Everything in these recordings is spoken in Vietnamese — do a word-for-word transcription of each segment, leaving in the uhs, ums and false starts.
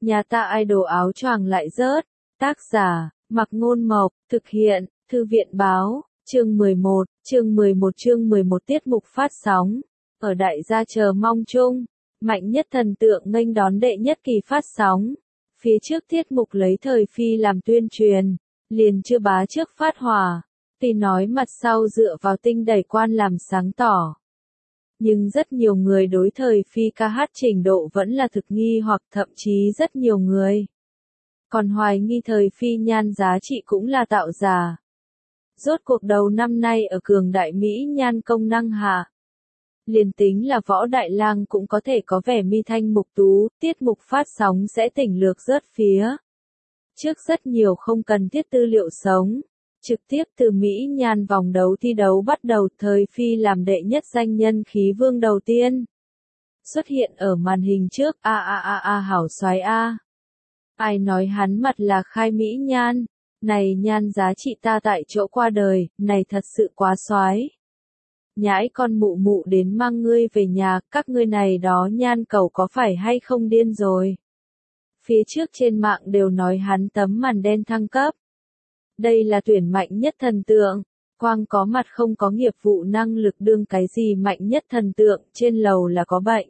Nhà ta idol áo choàng lại rớt. Tác giả, Mặc Ngôn Mộc, thực hiện, Thư viện Báo, chương mười một, chương mười một chương mười một tiết mục phát sóng. Ở đại gia chờ mong chung, Mạnh Nhất thần tượng nghênh đón đệ nhất kỳ phát sóng. Phía trước tiết mục lấy thời phi làm tuyên truyền, liền chưa bá trước phát hỏa, tuy nói mặt sau dựa vào tinh đẩy quan làm sáng tỏ. Nhưng rất nhiều người đối thời phi ca hát trình độ vẫn là thực nghi hoặc thậm chí rất nhiều người còn hoài nghi thời phi nhan giá trị cũng là tạo giả. Rốt cuộc đầu năm nay ở cường đại Mỹ nhan công năng hạ, liền tính là Võ Đại Lang cũng có thể có vẻ mi thanh mục tú, tiết mục phát sóng sẽ tỉnh lược rớt phía trước rất nhiều không cần thiết tư liệu sống. Trực tiếp từ Mỹ nhan vòng đấu thi đấu bắt đầu, thời phi làm đệ nhất danh nhân khí vương đầu tiên xuất hiện ở màn hình trước. A a a a hảo soái a. Ai nói hắn mặt là khai Mỹ nhan, này nhan giá trị ta tại chỗ qua đời, này thật sự quá soái. Nhãi con mụ mụ đến mang ngươi về nhà, các ngươi này đó nhan cầu có phải hay không điên rồi. Phía trước trên mạng đều nói hắn tấm màn đen thăng cấp. Đây là tuyển Mạnh Nhất thần tượng, quang có mặt không có nghiệp vụ năng lực đương cái gì Mạnh Nhất thần tượng, trên lầu là có bệnh.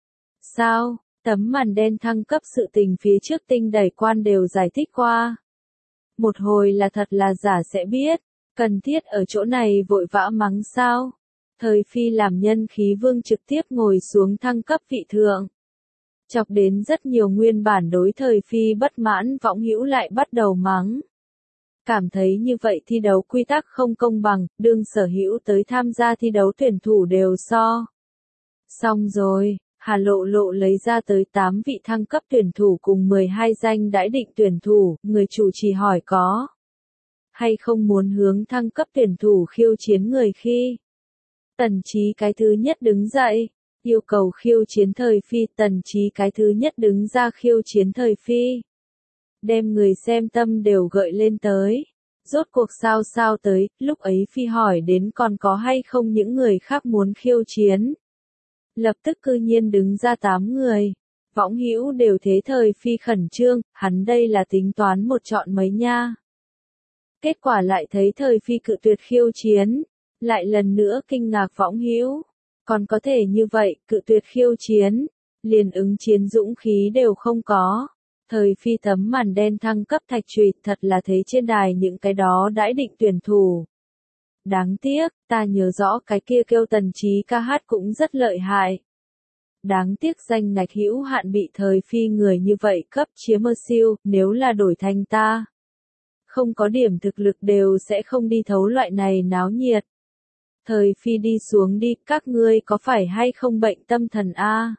Sao, tấm màn đen thăng cấp sự tình phía trước tinh đẩy quan đều giải thích qua. Một hồi là thật là giả sẽ biết, cần thiết ở chỗ này vội vã mắng sao. Thời phi làm nhân khí vương trực tiếp ngồi xuống thăng cấp vị thượng. Chọc đến rất nhiều nguyên bản đối thời phi bất mãn võng hữu lại bắt đầu mắng. Cảm thấy như vậy thi đấu quy tắc không công bằng, đương sở hữu tới tham gia thi đấu tuyển thủ đều so. Xong rồi, Hà Lộ Lộ lấy ra tới tám vị thăng cấp tuyển thủ cùng mười hai danh đãi định tuyển thủ, người chủ trì hỏi có hay không muốn hướng thăng cấp tuyển thủ khiêu chiến người khi. Tần Chí cái thứ nhất đứng dậy, yêu cầu khiêu chiến thời phi, Tần Chí cái thứ nhất đứng ra khiêu chiến thời phi. Đem người xem tâm đều gợi lên tới. Rốt cuộc sao sao tới, lúc ấy phi hỏi đến còn có hay không những người khác muốn khiêu chiến. Lập tức cư nhiên đứng ra tám người. Võng hữu đều thế thời phi khẩn trương, hắn đây là tính toán một chọn mấy nha. Kết quả lại thấy thời phi cự tuyệt khiêu chiến. Lại lần nữa kinh ngạc võng hữu. Còn có thể như vậy, cự tuyệt khiêu chiến. Liền ứng chiến dũng khí đều không có. Thời phi tấm màn đen thăng cấp thạch trùy, thật là thấy trên đài những cái đó đãi định tuyển thủ. Đáng tiếc, ta nhớ rõ cái kia kêu Tần Chí ca hát cũng rất lợi hại. Đáng tiếc danh ngạch hữu hạn bị thời phi người như vậy cấp chiếm mơ siêu, nếu là đổi thành ta. Không có điểm thực lực đều sẽ không đi thấu loại này náo nhiệt. Thời phi đi xuống đi, các ngươi có phải hay không bệnh tâm thần a?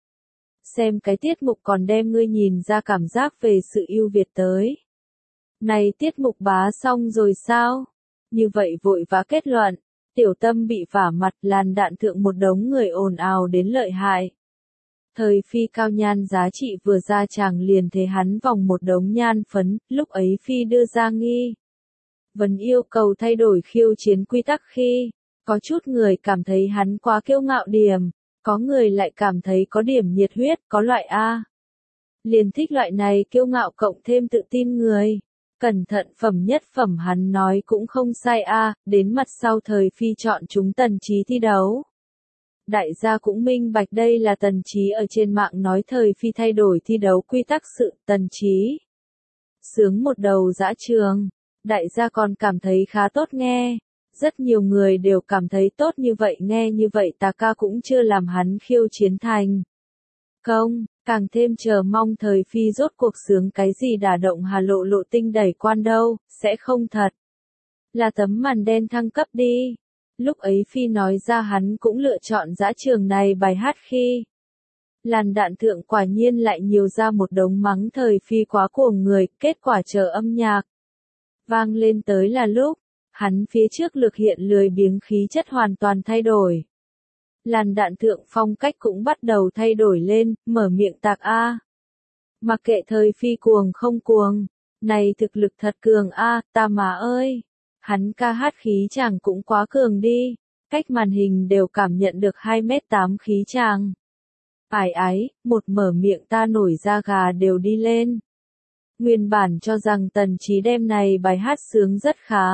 Xem cái tiết mục còn đem ngươi nhìn ra cảm giác về sự ưu việt tới. Này tiết mục bá xong rồi sao? Như vậy vội vã kết luận, tiểu tâm bị vả mặt, làn đạn thượng một đống người ồn ào đến lợi hại. Thời phi cao nhan giá trị vừa ra chàng liền thế hắn vòng một đống nhan phấn, lúc ấy phi đưa ra nghi vấn yêu cầu thay đổi khiêu chiến quy tắc khi, có chút người cảm thấy hắn quá kiêu ngạo điểm. Có người lại cảm thấy có điểm nhiệt huyết, có loại A. Liền thích loại này kiêu ngạo cộng thêm tự tin người. Cẩn thận phẩm nhất phẩm hắn nói cũng không sai A, đến mặt sau thời phi chọn chúng Tần Chí thi đấu. Đại gia cũng minh bạch đây là Tần Chí ở trên mạng nói thời phi thay đổi thi đấu quy tắc sự, Tần Chí sướng một đầu dã trường. Đại gia còn cảm thấy khá tốt nghe. Rất nhiều người đều cảm thấy tốt như vậy, nghe như vậy tà ca cũng chưa làm hắn khiêu chiến thành công, càng thêm chờ mong thời phi rốt cuộc sướng cái gì đả động Hà Lộ Lộ tinh đẩy quan đâu, sẽ không thật là tấm màn đen thăng cấp đi. Lúc ấy phi nói ra hắn cũng lựa chọn dã trường này bài hát khi làn đạn thượng quả nhiên lại nhiều ra một đống mắng thời phi quá cuồng người, kết quả chờ âm nhạc vang lên tới là lúc hắn phía trước lực hiện lười biếng khí chất hoàn toàn thay đổi. Làn đạn thượng phong cách cũng bắt đầu thay đổi lên, mở miệng tạc A. Mặc kệ thời phi cuồng không cuồng, này thực lực thật cường A, ta mà ơi. Hắn ca hát khí chàng cũng quá cường đi, cách màn hình đều cảm nhận được hai mét tám khí chàng. Ái ái, một mở miệng ta nổi da gà đều đi lên. Nguyên bản cho rằng Tần Chí đem này bài hát sướng rất khá.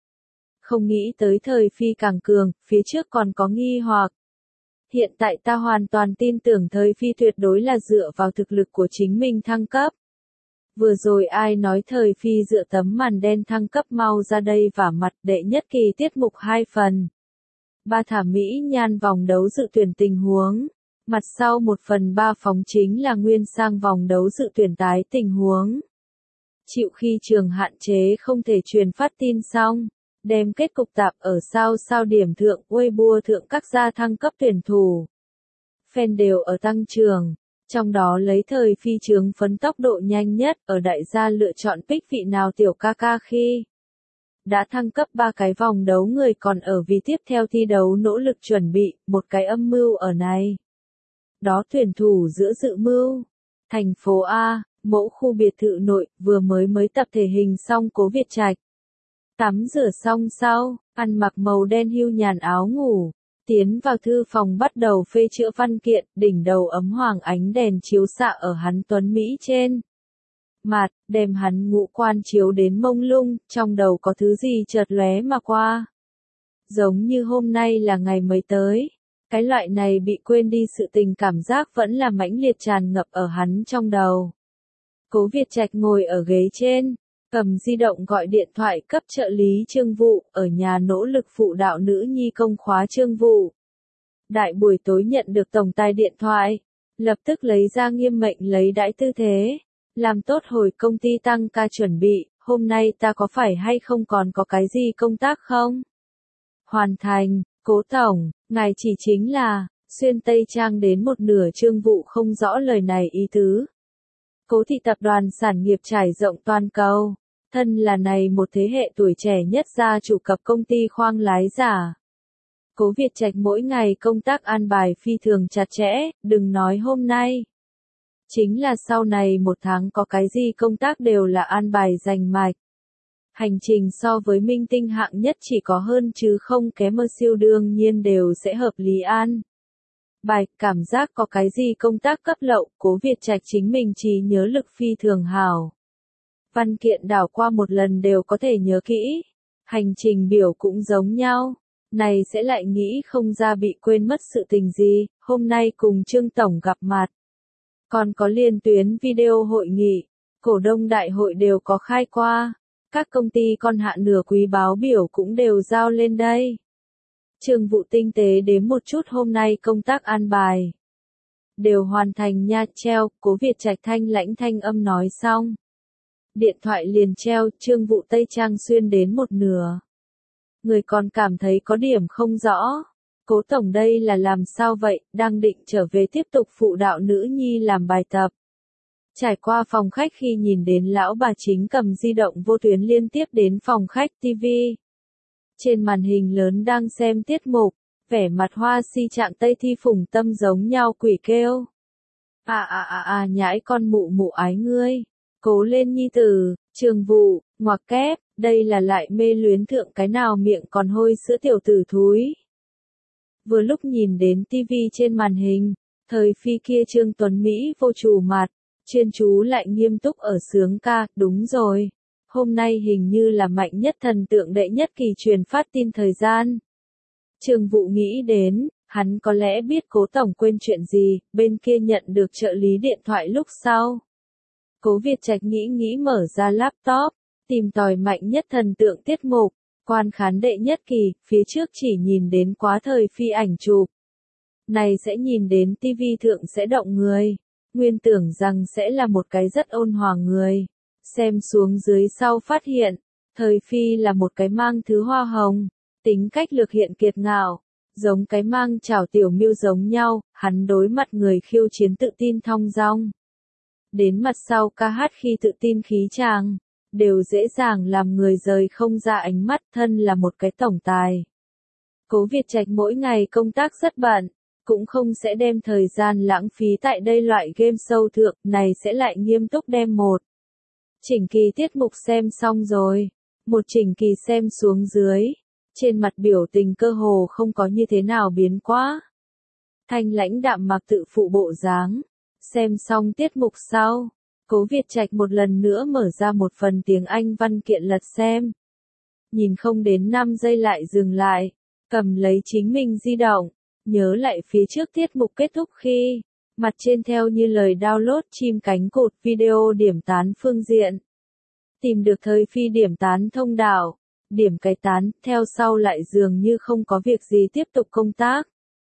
Không nghĩ tới thời phi càng cường, phía trước còn có nghi hoặc. Hiện tại ta hoàn toàn tin tưởng thời phi tuyệt đối là dựa vào thực lực của chính mình thăng cấp. Vừa rồi ai nói thời phi dựa tấm màn đen thăng cấp, mau ra đây vả mặt. Đệ nhất kỳ tiết mục hai phần. Ba thả Mỹ Nhan vòng đấu dự tuyển tình huống. Mặt sau một phần ba phóng chính là Nguyên Sang vòng đấu dự tuyển tái tình huống. Chịu khi trường hạn chế không thể truyền phát tin xong, đem kết cục tạp ở sao sao điểm thượng Weibo thượng các gia thăng cấp tuyển thủ. Fan đều ở tăng trường, trong đó lấy thời phi chướng phấn tốc độ nhanh nhất, ở đại gia lựa chọn pick vị nào tiểu ca ca khi đã thăng cấp ba cái vòng đấu, người còn ở vì tiếp theo thi đấu nỗ lực chuẩn bị, một cái âm mưu ở này. Đó tuyển thủ giữa dự mưu. Thành phố A, mẫu khu biệt thự nội, vừa mới mới tập thể hình xong Cố Việt Trạch. Tắm rửa xong sau, ăn mặc màu đen hưu nhàn áo ngủ, tiến vào thư phòng bắt đầu phê chữa văn kiện, đỉnh đầu ấm hoàng ánh đèn chiếu xạ ở hắn tuấn Mỹ trên mặt, đem hắn ngũ quan chiếu đến mông lung, trong đầu có thứ gì chợt lóe mà qua. Giống như hôm nay là ngày mới tới. Cái loại này bị quên đi sự tình cảm giác vẫn là mãnh liệt tràn ngập ở hắn trong đầu. Cố Việt Trạch ngồi ở ghế trên, cầm di động gọi điện thoại cấp trợ lý Trương Vụ, ở nhà nỗ lực phụ đạo nữ nhi công khóa Trương Vụ. Đại buổi tối nhận được tổng tài điện thoại, lập tức lấy ra nghiêm mệnh lấy đãi tư thế, làm tốt hồi công ty tăng ca chuẩn bị, hôm nay ta có phải hay không còn có cái gì công tác không? Hoàn thành. Cố tổng, ngài chỉ chính là, xuyên Tây Trang đến một nửa Trương Vụ không rõ lời này ý tứ. Cố thị tập đoàn sản nghiệp trải rộng toàn cầu, thân là này một thế hệ tuổi trẻ nhất gia chủ cập công ty khoang lái giả. Cố Việt Trạch mỗi ngày công tác an bài phi thường chặt chẽ, đừng nói hôm nay. Chính là sau này một tháng có cái gì công tác đều là an bài rành mạch. Hành trình so với minh tinh hạng nhất chỉ có hơn chứ không kém, mơ siêu đương nhiên đều sẽ hợp lý an. Bài, cảm giác có cái gì công tác cấp lậu, Cố Việt Trạch chính mình trí nhớ lực phi thường hảo. Văn kiện đảo qua một lần đều có thể nhớ kỹ. Hành trình biểu cũng giống nhau. Này sẽ lại nghĩ không ra bị quên mất sự tình gì, hôm nay cùng Trương Tổng gặp mặt. Còn có liên tuyến video hội nghị, cổ đông đại hội đều có khai qua. Các công ty con hạ nửa quý báo biểu cũng đều giao lên đây. Trương Vụ tinh tế đếm một chút hôm nay công tác an bài. Đều hoàn thành nha, treo, Cố Việt Trạch thanh lãnh thanh âm nói xong. Điện thoại liền treo, Trương Vụ Tây Trang xuyên đến một nửa. Người còn cảm thấy có điểm không rõ. Cố tổng đây là làm sao vậy, đang định trở về tiếp tục phụ đạo nữ nhi làm bài tập. Trải qua phòng khách khi nhìn đến lão bà chính cầm di động vô tuyến liên tiếp đến phòng khách ti vi. Trên màn hình lớn đang xem tiết mục, vẻ mặt hoa si trạng Tây Thi Phùng Tâm giống nhau quỷ kêu. À à à à nhãi con mụ mụ ái ngươi, cố lên nhi tử, Trường Vụ, ngoặc kép, đây là lại mê luyến thượng cái nào miệng còn hôi sữa tiểu tử thúi. Vừa lúc nhìn đến ti vi trên màn hình, thời phi kia Trương Tuấn Mỹ vô chủ mặt. Chuyên chú lại nghiêm túc ở sướng ca, đúng rồi. Hôm nay hình như là mạnh nhất thần tượng đệ nhất kỳ truyền phát tin thời gian. Trương Vụ nghĩ đến, hắn có lẽ biết Cố tổng quên chuyện gì, bên kia nhận được trợ lý điện thoại lúc sau. Cố Việt Trạch nghĩ nghĩ mở ra laptop, tìm tòi mạnh nhất thần tượng tiết mục, quan khán đệ nhất kỳ, phía trước chỉ nhìn đến quá thời phi ảnh chụp. Này sẽ nhìn đến ti vi thượng sẽ động người. Nguyên tưởng rằng sẽ là một cái rất ôn hòa người. Xem xuống dưới sau phát hiện, thời phi là một cái mang thứ hoa hồng, tính cách lược hiện kiệt ngạo, giống cái mang chảo tiểu miêu giống nhau, hắn đối mặt người khiêu chiến tự tin thong dong. Đến mặt sau ca hát khi tự tin khí tràng, đều dễ dàng làm người rời không ra ánh mắt, thân là một cái tổng tài. Cố Việt Trạch mỗi ngày công tác rất bận. Cũng không sẽ đem thời gian lãng phí tại đây loại game show thượng, này sẽ lại nghiêm túc đem một chỉnh kỳ tiết mục xem xong rồi. Một chỉnh kỳ xem xuống dưới, trên mặt biểu tình cơ hồ không có như thế nào biến quá. Thanh lãnh đạm mặc tự phụ bộ dáng. Xem xong tiết mục sau, Cố Việt Trạch một lần nữa mở ra một phần tiếng Anh văn kiện lật xem. Nhìn không đến năm giây lại dừng lại, cầm lấy chính mình di động, nhớ lại phía trước tiết mục kết thúc khi, mặt trên theo như lời download chim cánh cụt video điểm tán phương diện. Tìm được thời phi điểm tán thông đạo, điểm cái tán, theo sau lại dường như không có việc gì tiếp tục công tác.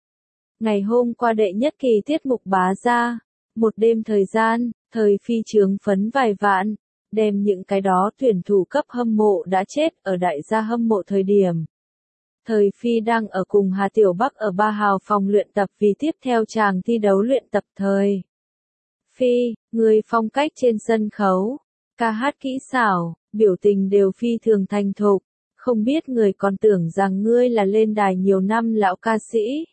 Ngày hôm qua đệ nhất kỳ tiết mục bá ra, một đêm thời gian, thời phi chướng phấn vài vạn, đem những cái đó tuyển thủ cấp hâm mộ đã chết ở đại gia hâm mộ thời điểm. Thời phi đang ở cùng Hà Tiểu Bắc ở ba hào phòng luyện tập vì tiếp theo chàng thi đấu luyện tập thời. Phi, người phong cách trên sân khấu, ca hát kỹ xảo, biểu tình đều phi thường thành thục, không biết người còn tưởng rằng ngươi là lên đài nhiều năm lão ca sĩ.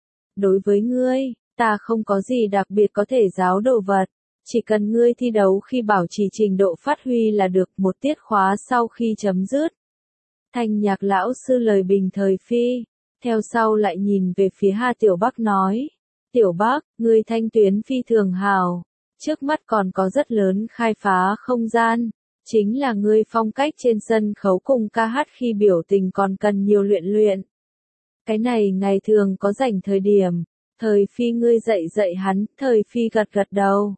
Đối với ngươi, ta không có gì đặc biệt có thể giáo đồ vật, chỉ cần ngươi thi đấu khi bảo trì trình độ phát huy là được. Một tiết khóa sau khi chấm dứt. Thanh nhạc lão sư lời bình thời phi, theo sau lại nhìn về phía Hà Tiểu Bắc nói, Tiểu Bắc, ngươi thanh tuyến phi thường hào, trước mắt còn có rất lớn khai phá không gian, chính là ngươi phong cách trên sân khấu cùng ca hát khi biểu tình còn cần nhiều luyện luyện. Cái này ngày thường có rảnh thời điểm, thời phi ngươi dạy dạy hắn, thời phi gật gật đầu.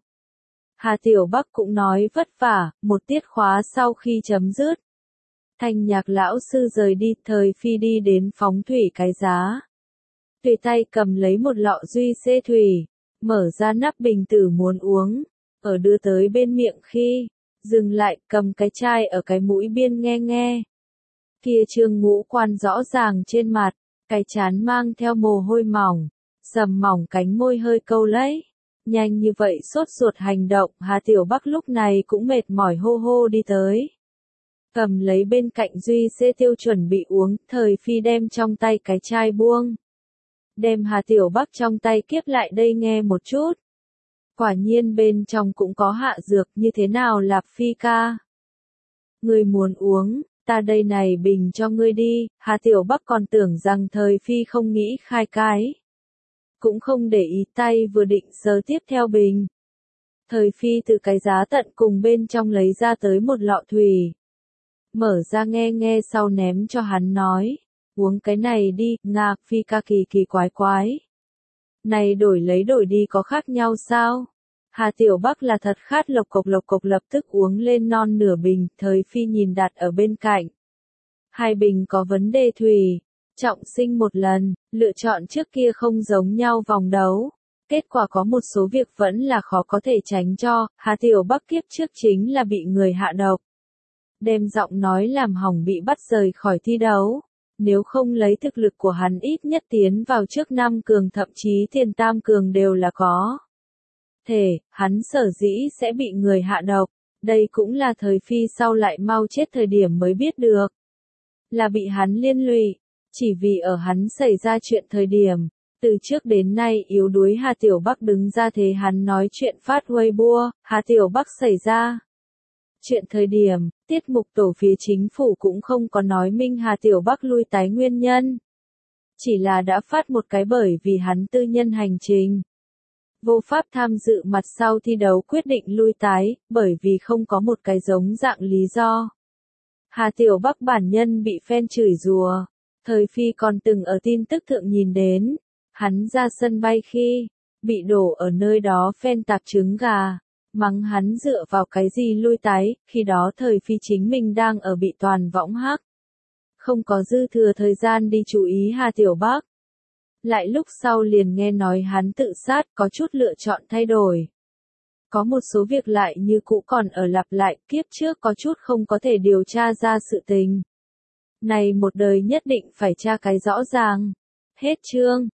Hà Tiểu Bắc cũng nói vất vả, một tiết khóa sau khi chấm dứt. Thanh nhạc lão sư rời đi, thời phi đi đến phóng thủy cái giá. Tùy tay cầm lấy một lọ duy xê thủy, mở ra nắp bình tử muốn uống, ở đưa tới bên miệng khi, dừng lại cầm cái chai ở cái mũi biên nghe nghe. Kia trương ngũ quan rõ ràng trên mặt, cái chán mang theo mồ hôi mỏng, sầm mỏng cánh môi hơi câu lấy. Nhanh như vậy sốt ruột hành động, Hà Tiểu Bắc lúc này cũng mệt mỏi hô hô đi tới. Cầm lấy bên cạnh duy xê tiêu chuẩn bị uống, thời phi đem trong tay cái chai buông. Đem Hà Tiểu Bắc trong tay kiếp lại đây nghe một chút. Quả nhiên bên trong cũng có hạ dược, như thế nào Lạp Phi ca? Ngươi muốn uống, ta đây này bình cho ngươi đi. Hà Tiểu Bắc còn tưởng rằng thời phi không nghĩ khai cái. Cũng không để ý, tay vừa định sờ tiếp theo bình. Thời phi từ cái giá tận cùng bên trong lấy ra tới một lọ thủy. Mở ra nghe nghe sau ném cho hắn nói, uống cái này đi. Ngạc Phi ca kỳ kỳ quái quái. Này đổi lấy đổi đi có khác nhau sao? Hà Tiểu Bắc là thật khát, lộc cộc lộc cộc lập tức uống lên non nửa bình. Thời phi nhìn đặt ở bên cạnh. Hai bình có vấn đề thủy. Trọng sinh một lần, lựa chọn trước kia không giống nhau vòng đấu. Kết quả có một số việc vẫn là khó có thể tránh cho. Hà Tiểu Bắc kiếp trước chính là bị người hạ độc. Đem giọng nói làm hỏng bị bắt rời khỏi thi đấu. Nếu không lấy thực lực của hắn ít nhất tiến vào trước năm cường, thậm chí tiền tam cường đều là có thể, hắn sở dĩ sẽ bị người hạ độc. Đây cũng là thời phi sau lại mau chết thời điểm mới biết được. Là bị hắn liên lụy. Chỉ vì ở hắn xảy ra chuyện thời điểm, từ trước đến nay yếu đuối Hà Tiểu Bắc đứng ra thế hắn nói chuyện phát Weibo, Hà Tiểu Bắc xảy ra chuyện thời điểm, tiết mục tổ phía chính phủ cũng không có nói minh Hà Tiểu Bắc lui tái nguyên nhân. Chỉ là đã phát một cái bởi vì hắn tư nhân hành trình. Vô pháp tham dự mặt sau thi đấu quyết định lui tái, bởi vì không có một cái giống dạng lý do. Hà Tiểu Bắc bản nhân bị fan chửi rủa. Thời phi còn từng ở tin tức thượng nhìn đến, hắn ra sân bay khi, bị đổ ở nơi đó fan tạp trứng gà, mắng hắn dựa vào cái gì lui tái, khi đó thời phi chính mình đang ở bị toàn võng hắc. Không có dư thừa thời gian đi chú ý Hà Tiểu Bắc. Lại lúc sau liền nghe nói hắn tự sát, có chút lựa chọn thay đổi. Có một số việc lại như cũ còn ở lặp lại, kiếp trước có chút không có thể điều tra ra sự tình. Này một đời nhất định phải tra cái rõ ràng. Hết chương.